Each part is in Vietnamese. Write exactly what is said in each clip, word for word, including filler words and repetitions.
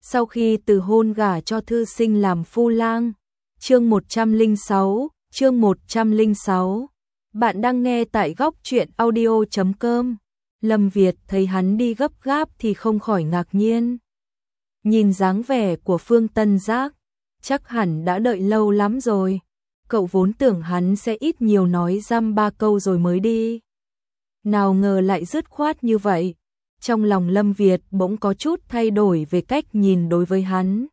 sau khi từ hôn gả cho thư sinh làm phu lang. Chương một trăm lẻ sáu, chương một trăm lẻ sáu. Bạn đang nghe tại góc truyện audio chấm com. Lâm Việt thấy hắn đi gấp gáp thì không khỏi ngạc nhiên. Nhìn dáng vẻ của Phương Tân Giác, chắc hẳn đã đợi lâu lắm rồi. Cậu vốn tưởng hắn sẽ ít nhiều nói dăm ba câu rồi mới đi. Nào ngờ lại dứt khoát như vậy. Trong lòng Lâm Việt bỗng có chút thay đổi về cách nhìn đối với hắn.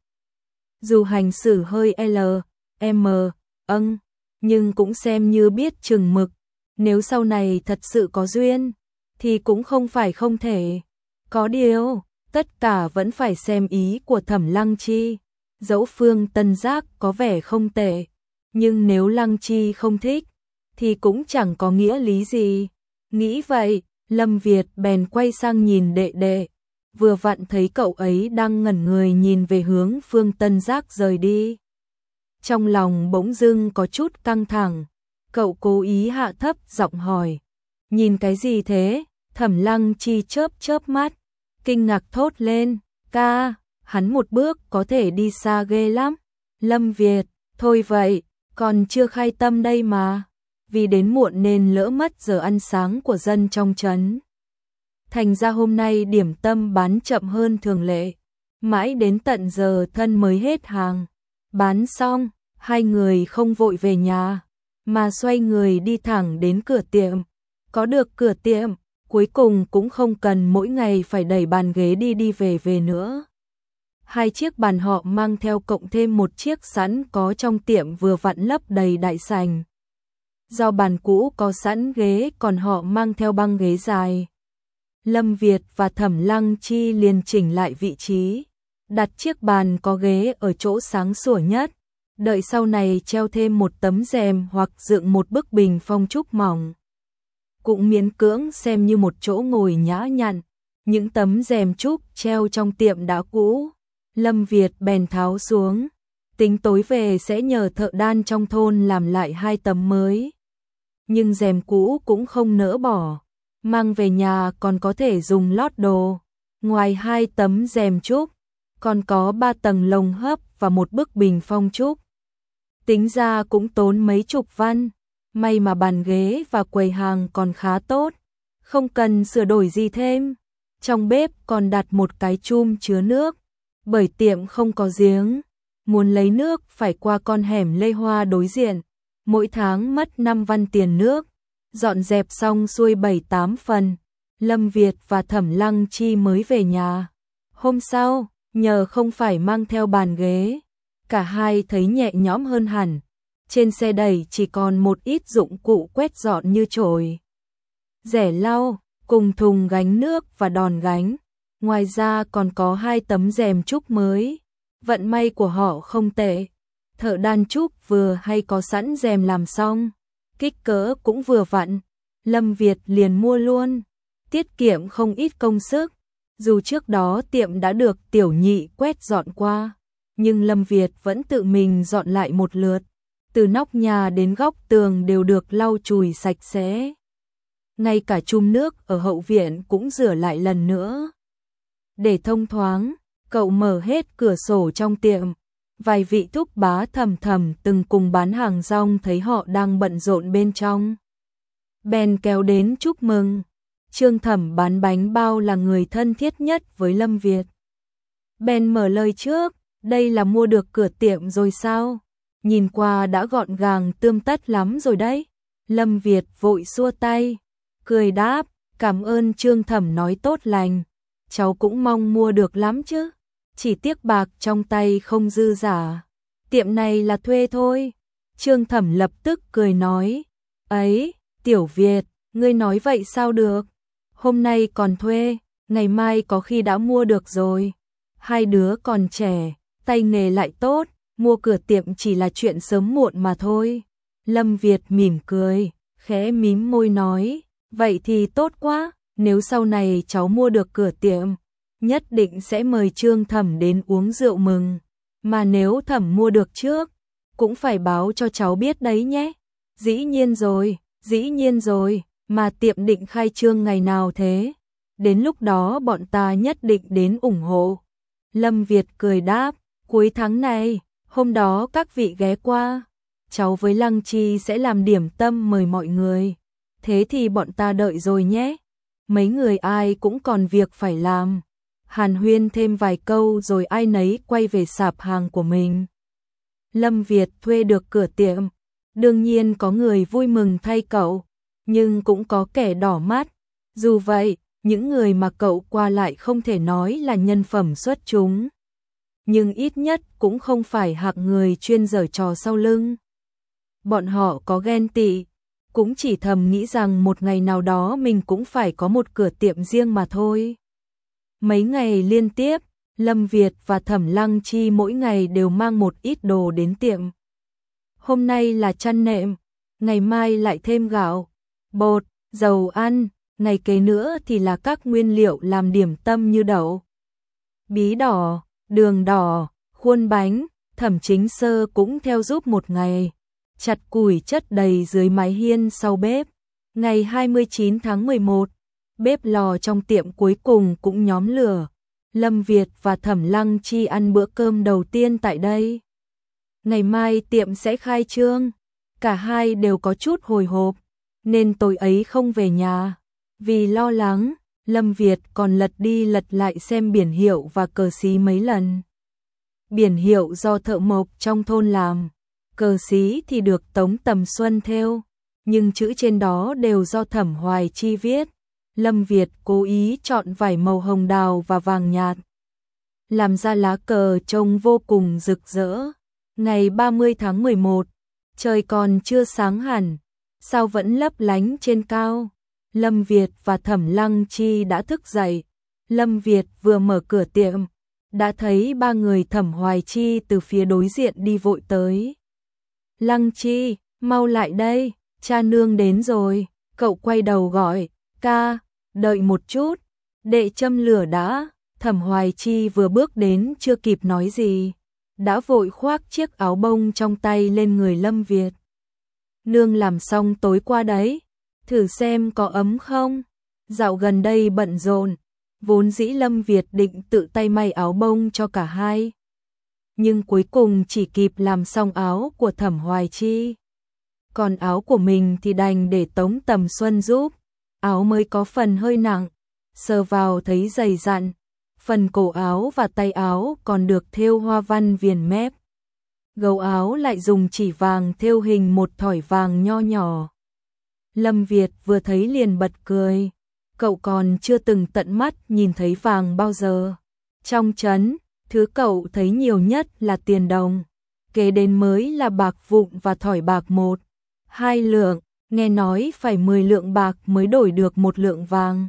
Dù hành xử hơi L, M, âng, nhưng cũng xem như biết chừng mực. Nếu sau này thật sự có duyên, thì cũng không phải không thể. Có điều, tất cả vẫn phải xem ý của Thẩm Lăng Chi. Dẫu Phương Tân Giác có vẻ không tệ, nhưng nếu Lăng Chi không thích, thì cũng chẳng có nghĩa lý gì. Nghĩ vậy, Lâm Việt bèn quay sang nhìn đệ đệ, vừa vặn thấy cậu ấy đang ngẩn người nhìn về hướng Phương Tân Giác rời đi. Trong lòng bỗng dưng có chút căng thẳng, cậu cố ý hạ thấp giọng hỏi, nhìn cái gì thế? Thẩm Lăng Chi chớp chớp mắt, kinh ngạc thốt lên, ca, hắn một bước có thể đi xa ghê lắm. Lâm Việt, thôi vậy, còn chưa khai tâm đây mà. Vì đến muộn nên lỡ mất giờ ăn sáng của dân trong trấn. Thành ra hôm nay điểm tâm bán chậm hơn thường lệ. Mãi đến tận giờ thân mới hết hàng. Bán xong, hai người không vội về nhà, mà xoay người đi thẳng đến cửa tiệm. Có được cửa tiệm, cuối cùng cũng không cần mỗi ngày phải đẩy bàn ghế đi đi về về nữa. Hai chiếc bàn họ mang theo cộng thêm một chiếc sẵn có trong tiệm vừa vặn lấp đầy đại sảnh. Do bàn cũ có sẵn ghế còn họ mang theo băng ghế dài. Lâm Việt và Thẩm Lăng Chi liền chỉnh lại vị trí, đặt chiếc bàn có ghế ở chỗ sáng sủa nhất, đợi sau này treo thêm một tấm rèm hoặc dựng một bức bình phong trúc mỏng. Cũng miễn cưỡng xem như một chỗ ngồi nhã nhặn. Những tấm rèm trúc treo trong tiệm đã cũ, Lâm Việt bèn tháo xuống, tính tối về sẽ nhờ thợ đan trong thôn làm lại hai tấm mới. Nhưng rèm cũ cũng không nỡ bỏ, mang về nhà còn có thể dùng lót đồ. Ngoài hai tấm rèm trúc, còn có ba tầng lồng hấp và một bức bình phong trúc. Tính ra cũng tốn mấy chục văn, may mà bàn ghế và quầy hàng còn khá tốt, không cần sửa đổi gì thêm. Trong bếp còn đặt một cái chum chứa nước, bởi tiệm không có giếng, muốn lấy nước phải qua con hẻm Lê Hoa đối diện. Mỗi tháng mất năm văn tiền nước, dọn dẹp xong xuôi bảy tám phần, Lâm Việt và Thẩm Lăng Chi mới về nhà. Hôm sau, nhờ không phải mang theo bàn ghế, cả hai thấy nhẹ nhõm hơn hẳn. Trên xe đẩy chỉ còn một ít dụng cụ quét dọn như chổi, rẻ lau, cùng thùng gánh nước và đòn gánh. Ngoài ra còn có hai tấm rèm trúc mới. Vận may của họ không tệ. Thợ đan trúc vừa hay có sẵn rèm làm xong, kích cỡ cũng vừa vặn, Lâm Việt liền mua luôn, tiết kiệm không ít công sức. Dù trước đó tiệm đã được tiểu nhị quét dọn qua, nhưng Lâm Việt vẫn tự mình dọn lại một lượt, từ nóc nhà đến góc tường đều được lau chùi sạch sẽ. Ngay cả chum nước ở hậu viện cũng rửa lại lần nữa. Để thông thoáng, cậu mở hết cửa sổ trong tiệm. Vài vị thúc bá thầm thầm từng cùng bán hàng rong thấy họ đang bận rộn bên trong, bèn kéo đến chúc mừng. Trương Thẩm bán bánh bao là người thân thiết nhất với Lâm Việt, bèn mở lời trước, đây là mua được cửa tiệm rồi sao? Nhìn qua đã gọn gàng tươm tất lắm rồi đấy. Lâm Việt vội xua tay, cười đáp, cảm ơn Trương Thẩm nói tốt lành, cháu cũng mong mua được lắm chứ. Chỉ tiếc bạc trong tay không dư giả. Tiệm này là thuê thôi. Trương Thẩm lập tức cười nói, ấy, Tiểu Việt, ngươi nói vậy sao được? Hôm nay còn thuê, ngày mai có khi đã mua được rồi. Hai đứa còn trẻ, tay nghề lại tốt, mua cửa tiệm chỉ là chuyện sớm muộn mà thôi. Lâm Việt mỉm cười, khẽ mím môi nói, vậy thì tốt quá, nếu sau này cháu mua được cửa tiệm, nhất định sẽ mời Trương Thẩm đến uống rượu mừng, mà nếu Thẩm mua được trước, cũng phải báo cho cháu biết đấy nhé. Dĩ nhiên rồi, dĩ nhiên rồi, mà tiệm định khai trương ngày nào thế? Đến lúc đó bọn ta nhất định đến ủng hộ. Lâm Việt cười đáp, cuối tháng này, hôm đó các vị ghé qua, cháu với Lăng Chi sẽ làm điểm tâm mời mọi người. Thế thì bọn ta đợi rồi nhé. Mấy người ai cũng còn việc phải làm. Hàn huyên thêm vài câu rồi ai nấy quay về sạp hàng của mình. Lâm Việt thuê được cửa tiệm. Đương nhiên có người vui mừng thay cậu, nhưng cũng có kẻ đỏ mắt. Dù vậy, những người mà cậu qua lại không thể nói là nhân phẩm xuất chúng. Nhưng ít nhất cũng không phải hạng người chuyên giở trò sau lưng. Bọn họ có ghen tị, cũng chỉ thầm nghĩ rằng một ngày nào đó mình cũng phải có một cửa tiệm riêng mà thôi. Mấy ngày liên tiếp, Lâm Việt và Thẩm Lăng Chi mỗi ngày đều mang một ít đồ đến tiệm. Hôm nay là chăn nệm, ngày mai lại thêm gạo, bột, dầu ăn, ngày kế nữa thì là các nguyên liệu làm điểm tâm như đậu, bí đỏ, đường đỏ, khuôn bánh. Thẩm Chính Sơ cũng theo giúp một ngày, chặt củi chất đầy dưới mái hiên sau bếp. Ngày hai mươi chín tháng mười một, bếp lò trong tiệm cuối cùng cũng nhóm lửa. Lâm Việt và Thẩm Lăng Chi ăn bữa cơm đầu tiên tại đây. Ngày mai tiệm sẽ khai trương, cả hai đều có chút hồi hộp, nên tối ấy không về nhà. Vì lo lắng, Lâm Việt còn lật đi lật lại xem biển hiệu và cờ xí mấy lần. Biển hiệu do thợ mộc trong thôn làm, cờ xí thì được Tống Tầm Xuân thêu, nhưng chữ trên đó đều do Thẩm Hoài Chi viết. Lâm Việt cố ý chọn vải màu hồng đào và vàng nhạt, làm ra lá cờ trông vô cùng rực rỡ. Ngày ba mươi tháng mười một, trời còn chưa sáng hẳn, sao vẫn lấp lánh trên cao. Lâm Việt và Thẩm Lăng Chi đã thức dậy. Lâm Việt vừa mở cửa tiệm, đã thấy ba người Thẩm Hoài Chi từ phía đối diện đi vội tới. Lăng Chi, mau lại đây, cha nương đến rồi. Cậu quay đầu gọi, ca, đợi một chút, đệ châm lửa đã. Thẩm Hoài Chi vừa bước đến chưa kịp nói gì, đã vội khoác chiếc áo bông trong tay lên người Lâm Việt. Nương làm xong tối qua đấy, thử xem có ấm không. Dạo gần đây bận rộn, vốn dĩ Lâm Việt định tự tay may áo bông cho cả hai, nhưng cuối cùng chỉ kịp làm xong áo của Thẩm Hoài Chi. Còn áo của mình thì đành để Tống Tầm Xuân giúp. Áo mới có phần hơi nặng, sờ vào thấy dày dặn. Phần cổ áo và tay áo còn được thêu hoa văn viền mép. Gấu áo lại dùng chỉ vàng thêu hình một thỏi vàng nho nhỏ. Lâm Việt vừa thấy liền bật cười. Cậu còn chưa từng tận mắt nhìn thấy vàng bao giờ. Trong trấn, thứ cậu thấy nhiều nhất là tiền đồng, kế đến mới là bạc vụn và thỏi bạc một, hai lượng, nghe nói phải mười lượng bạc mới đổi được một lượng vàng.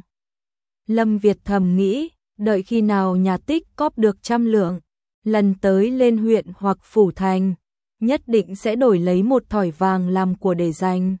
Lâm Việt thầm nghĩ, đợi khi nào nhà tích cóp được trăm lượng, lần tới lên huyện hoặc phủ thành, nhất định sẽ đổi lấy một thỏi vàng làm của để dành.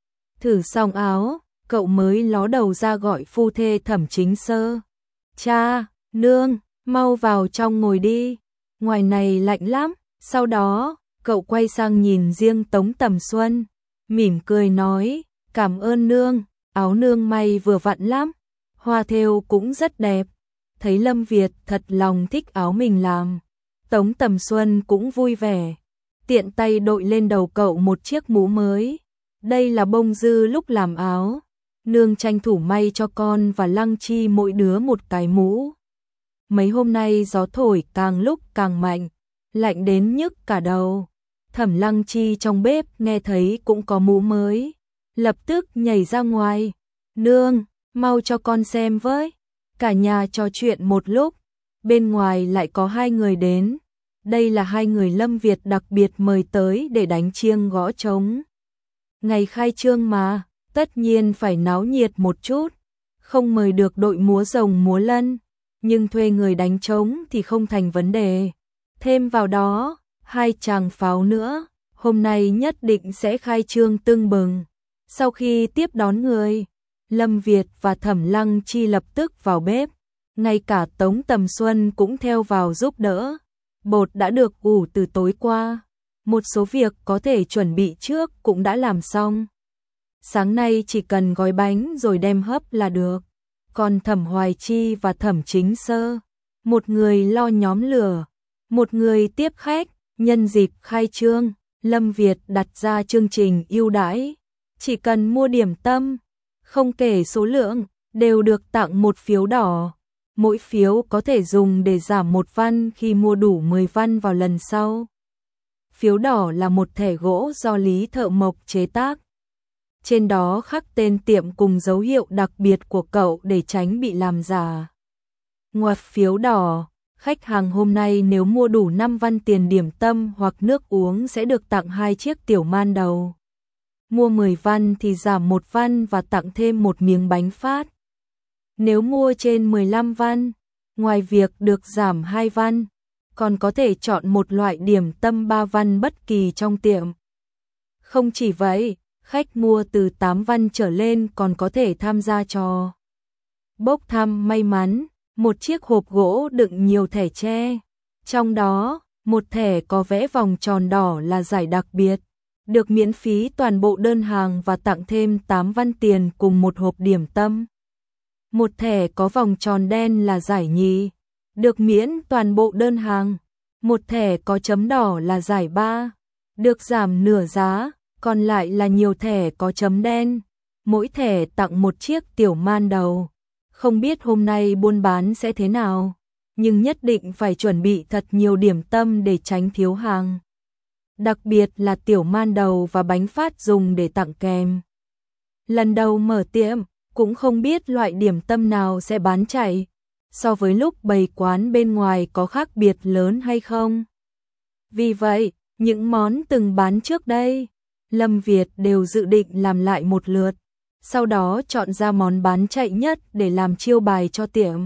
Thử xong áo, cậu mới ló đầu ra gọi phu thê Thẩm Chính Sơ. Cha, nương, mau vào trong ngồi đi, ngoài này lạnh lắm. Sau đó, cậu quay sang nhìn riêng Tống Tầm Xuân, mỉm cười nói, cảm ơn nương, áo nương may vừa vặn lắm, hoa thêu cũng rất đẹp. Thấy Lâm Việt thật lòng thích áo mình làm, Tống Tầm Xuân cũng vui vẻ, tiện tay đội lên đầu cậu một chiếc mũ mới. Đây là bông dư lúc làm áo, nương tranh thủ may cho con và Lăng Chi mỗi đứa một cái mũ. Mấy hôm nay gió thổi càng lúc càng mạnh, lạnh đến nhức cả đầu. Thẩm Lăng Chi trong bếp nghe thấy cũng có mũ mới, lập tức nhảy ra ngoài. Nương, mau cho con xem với. Cả nhà trò chuyện một lúc, bên ngoài lại có hai người đến. Đây là hai người Lâm Việt đặc biệt mời tới để đánh chiêng gõ trống. Ngày khai trương mà, tất nhiên phải náo nhiệt một chút. Không mời được đội múa rồng múa lân, nhưng thuê người đánh trống thì không thành vấn đề. Thêm vào đó, hai chàng pháo nữa, hôm nay nhất định sẽ khai trương tưng bừng. Sau khi tiếp đón người, Lâm Việt và Thẩm Lăng Chi lập tức vào bếp, ngay cả Tống Tầm Xuân cũng theo vào giúp đỡ. Bột đã được ủ từ tối qua, một số việc có thể chuẩn bị trước cũng đã làm xong. Sáng nay chỉ cần gói bánh rồi đem hấp là được. Còn Thẩm Hoài Chi và Thẩm Chính Sơ, một người lo nhóm lửa, một người tiếp khách. Nhân dịp khai trương, Lâm Việt đặt ra chương trình ưu đãi, chỉ cần mua điểm tâm, không kể số lượng, đều được tặng một phiếu đỏ. Mỗi phiếu có thể dùng để giảm một văn khi mua đủ mười văn vào lần sau. Phiếu đỏ là một thẻ gỗ do Lý Thợ Mộc chế tác. Trên đó khắc tên tiệm cùng dấu hiệu đặc biệt của cậu để tránh bị làm giả. Ngoài phiếu đỏ, khách hàng hôm nay nếu mua đủ năm văn tiền điểm tâm hoặc nước uống sẽ được tặng hai chiếc tiểu man đầu. Mua mười văn thì giảm một văn và tặng thêm một miếng bánh phát. Nếu mua trên mười lăm văn, ngoài việc được giảm hai văn, còn có thể chọn một loại điểm tâm ba văn bất kỳ trong tiệm. Không chỉ vậy, khách mua từ tám văn trở lên còn có thể tham gia trò bốc thăm may mắn, một chiếc hộp gỗ đựng nhiều thẻ tre. Trong đó, một thẻ có vẽ vòng tròn đỏ là giải đặc biệt, được miễn phí toàn bộ đơn hàng và tặng thêm tám văn tiền cùng một hộp điểm tâm. Một thẻ có vòng tròn đen là giải nhì, được miễn toàn bộ đơn hàng. Một thẻ có chấm đỏ là giải ba, được giảm nửa giá, còn lại là nhiều thẻ có chấm đen. Mỗi thẻ tặng một chiếc tiểu man đầu. Không biết hôm nay buôn bán sẽ thế nào, nhưng nhất định phải chuẩn bị thật nhiều điểm tâm để tránh thiếu hàng. Đặc biệt là tiểu man đầu và bánh phát dùng để tặng kèm. Lần đầu mở tiệm, cũng không biết loại điểm tâm nào sẽ bán chạy, so với lúc bày quán bên ngoài có khác biệt lớn hay không. Vì vậy, những món từng bán trước đây, Lâm Việt đều dự định làm lại một lượt, sau đó chọn ra món bán chạy nhất để làm chiêu bài cho tiệm.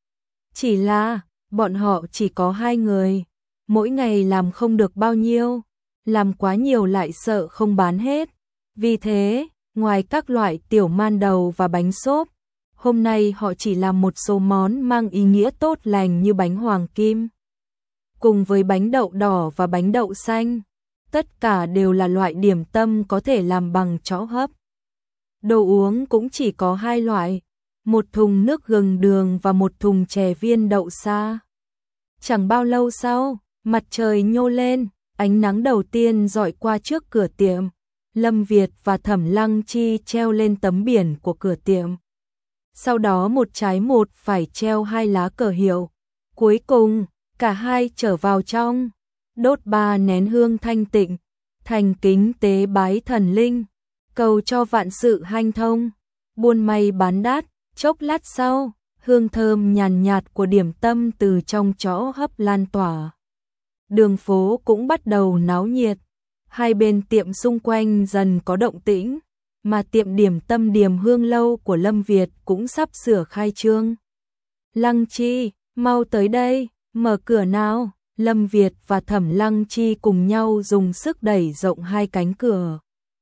Chỉ là, bọn họ chỉ có hai người, mỗi ngày làm không được bao nhiêu, làm quá nhiều lại sợ không bán hết. Vì thế, ngoài các loại tiểu man đầu và bánh xốp, hôm nay họ chỉ làm một số món mang ý nghĩa tốt lành như bánh hoàng kim, cùng với bánh đậu đỏ và bánh đậu xanh. Tất cả đều là loại điểm tâm có thể làm bằng chõ hấp. Đồ uống cũng chỉ có hai loại, một thùng nước gừng đường và một thùng chè viên đậu sa. Chẳng bao lâu sau, mặt trời nhô lên, ánh nắng đầu tiên dọi qua trước cửa tiệm. Lâm Việt và Thẩm Lăng Chi treo lên tấm biển của cửa tiệm. Sau đó một trái một phải treo hai lá cờ hiệu. Cuối cùng, cả hai trở vào trong, đốt ba nén hương thanh tịnh, thành kính tế bái thần linh, cầu cho vạn sự hanh thông, buôn may bán đắt. Chốc lát sau, hương thơm nhàn nhạt của điểm tâm từ trong chõ hấp lan tỏa. Đường phố cũng bắt đầu náo nhiệt, hai bên tiệm xung quanh dần có động tĩnh, mà tiệm điểm tâm Điềm Hương Lâu của Lâm Việt cũng sắp sửa khai trương. Lăng Chi, mau tới đây, mở cửa nào. Lâm Việt và Thẩm Lăng Chi cùng nhau dùng sức đẩy rộng hai cánh cửa.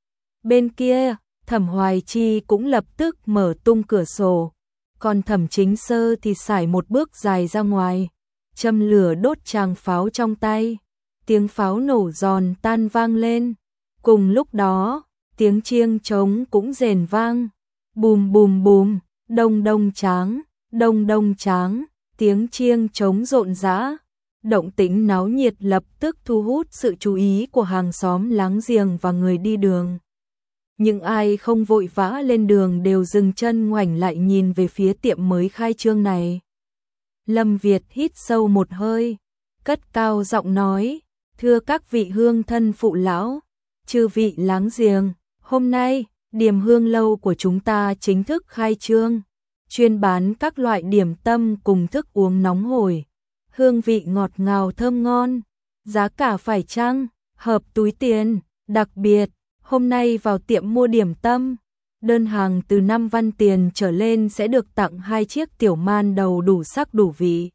Bên kia, Thẩm Hoài Chi cũng lập tức mở tung cửa sổ, còn Thẩm Chính Sơ thì sải một bước dài ra ngoài, châm lửa đốt tràng pháo trong tay. Tiếng pháo nổ giòn tan vang lên. Cùng lúc đó, tiếng chiêng trống cũng rền vang. Bùm bùm bùm, đông đông tráng, đông đông tráng, tiếng chiêng trống rộn rã. Động tĩnh náo nhiệt lập tức thu hút sự chú ý của hàng xóm láng giềng và người đi đường. Những ai không vội vã lên đường đều dừng chân ngoảnh lại nhìn về phía tiệm mới khai trương này. Lâm Việt hít sâu một hơi, cất cao giọng nói, thưa các vị hương thân phụ lão, chư vị láng giềng, hôm nay, Điềm Hương Lâu của chúng ta chính thức khai trương, chuyên bán các loại điểm tâm cùng thức uống nóng hổi, hương vị ngọt ngào thơm ngon, giá cả phải chăng, hợp túi tiền. Đặc biệt, hôm nay vào tiệm mua điểm tâm, đơn hàng từ năm văn tiền trở lên sẽ được tặng hai chiếc tiểu man đầu đủ sắc đủ vị.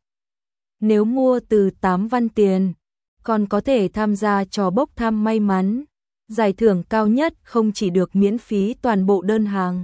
Nếu mua từ tám văn tiền, còn có thể tham gia trò bốc thăm may mắn. Giải thưởng cao nhất không chỉ được miễn phí toàn bộ đơn hàng,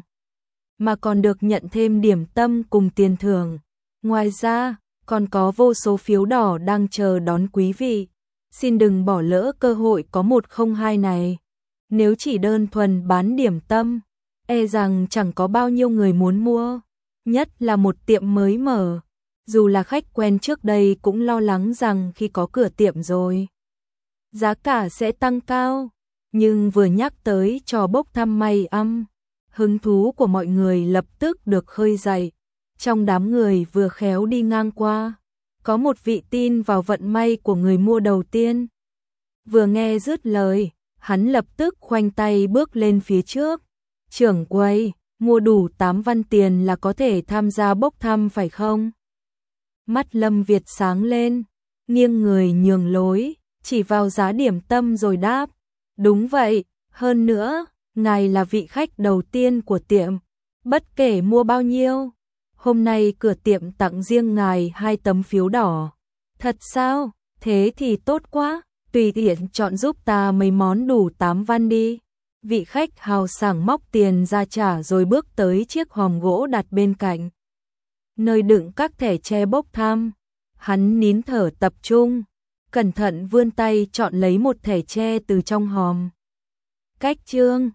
mà còn được nhận thêm điểm tâm cùng tiền thưởng. Ngoài ra, còn có vô số phiếu đỏ đang chờ đón quý vị. Xin đừng bỏ lỡ cơ hội có một không hai này. Nếu chỉ đơn thuần bán điểm tâm, e rằng chẳng có bao nhiêu người muốn mua. Nhất là một tiệm mới mở, dù là khách quen trước đây cũng lo lắng rằng khi có cửa tiệm rồi, giá cả sẽ tăng cao, nhưng vừa nhắc tới trò bốc thăm may âm, hứng thú của mọi người lập tức được khơi dậy. Trong đám người vừa khéo đi ngang qua, có một vị tin vào vận may của người mua đầu tiên. Vừa nghe dứt lời, hắn lập tức khoanh tay bước lên phía trước. Trưởng quầy, mua đủ tám văn tiền là có thể tham gia bốc thăm phải không? Mắt Lâm Việt sáng lên, nghiêng người nhường lối, chỉ vào giá điểm tâm rồi đáp. Đúng vậy, hơn nữa, ngài là vị khách đầu tiên của tiệm, bất kể mua bao nhiêu. Hôm nay cửa tiệm tặng riêng ngài hai tấm phiếu đỏ. Thật sao? Thế thì tốt quá, tùy tiện chọn giúp ta mấy món đủ tám văn đi. Vị khách hào sảng móc tiền ra trả rồi bước tới chiếc hòm gỗ đặt bên cạnh, nơi đựng các thẻ tre bốc thăm. Hắn nín thở tập trung, cẩn thận vươn tay chọn lấy một thẻ tre từ trong hòm. Cách chương